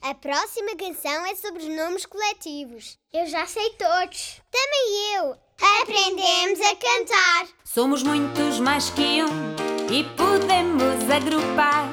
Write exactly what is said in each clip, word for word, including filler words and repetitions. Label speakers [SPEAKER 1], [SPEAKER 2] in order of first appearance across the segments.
[SPEAKER 1] A próxima canção é sobre os nomes coletivos.
[SPEAKER 2] Eu já sei todos.
[SPEAKER 1] Também eu. Aprendemos a cantar.
[SPEAKER 3] Somos muitos mais que um e podemos agrupar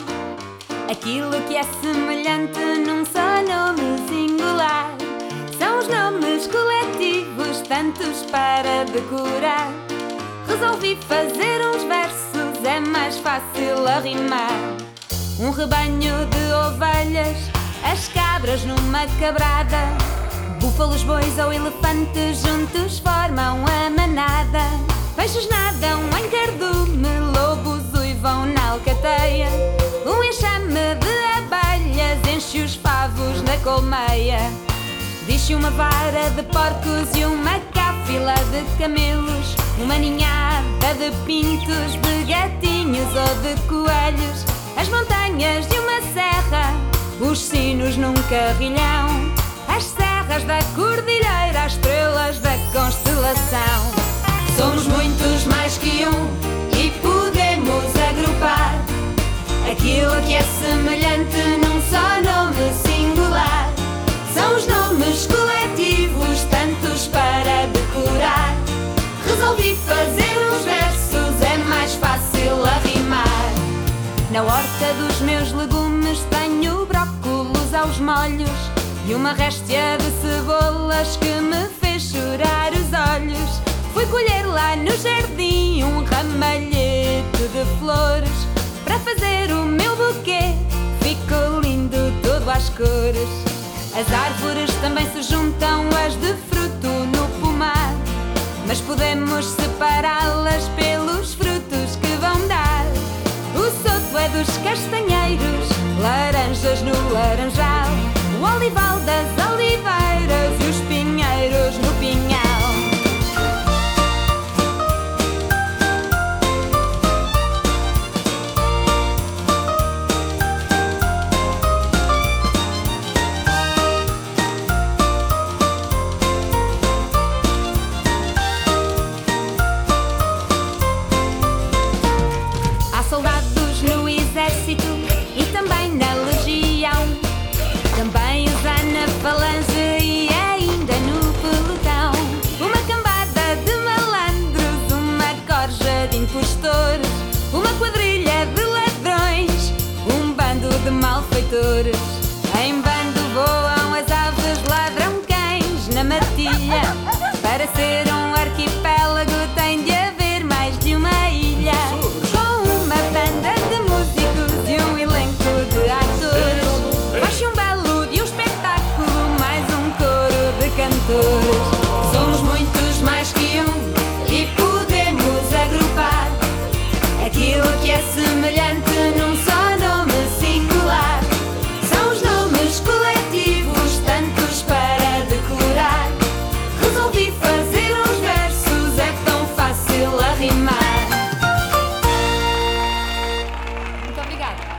[SPEAKER 3] aquilo que é semelhante num só nome singular. São os nomes coletivos, tantos para decorar. Resolvi fazer uns versos, é mais fácil a rimar. Um rebanho de ovelhas, as cabras numa cabrada, búfalos, bois ou elefantes juntos formam a manada. Peixes nadam em cardume, lobos uivam na alcateia. Um enxame de abelhas enche os favos na colmeia. Diz-se uma vara de porcos e uma cáfila de camelos, uma ninhada de pintos, de gatinhos ou de coelhos, as montanhas de uma serra, os sinos num carrilhão, as serras da cordilheira, as estrelas da constelação. Somos muitos mais que um e podemos agrupar aquilo que é semelhante num só nome singular. São os nomes coletivos, tantos para decorar. Resolvi fazer uns versos, é mais fácil a rimar. Na horta dos meus legumes tenho brócolos aos molhos e uma réstia de cebolas que me fez chorar os olhos. Fui colher lá no jardim um ramalhete de flores para fazer o meu buquê, ficou lindo todo às cores. As árvores também se juntam às de fruto no pomar, mas podemos separá-las pelos frutos que vão dar. O soto é dos castanheiros, laranjas no laranjal, o olival das oliveiras e os pinheiros no pinhal. Soldados no exército e também na legião, também os há na falange e ainda no pelotão. Uma cambada de malandros, uma corja de impostores, uma quadrilha de ladrões, um bando de malfeitores. Em bando voam as aves, ladram cães na matilha. Para ser um arquipélago tem de haver mais de uma ilha, banda de músicos e um elenco de atores. Faz um belo de um espetáculo, mais um coro de cantores. Somos muitos mais que um e podemos agrupar aquilo que é semelhante num só nome singular. São os nomes coletivos, tantos para decorar. Resolvi fazer uns versos, é tão fácil a rimar. Muito obrigada.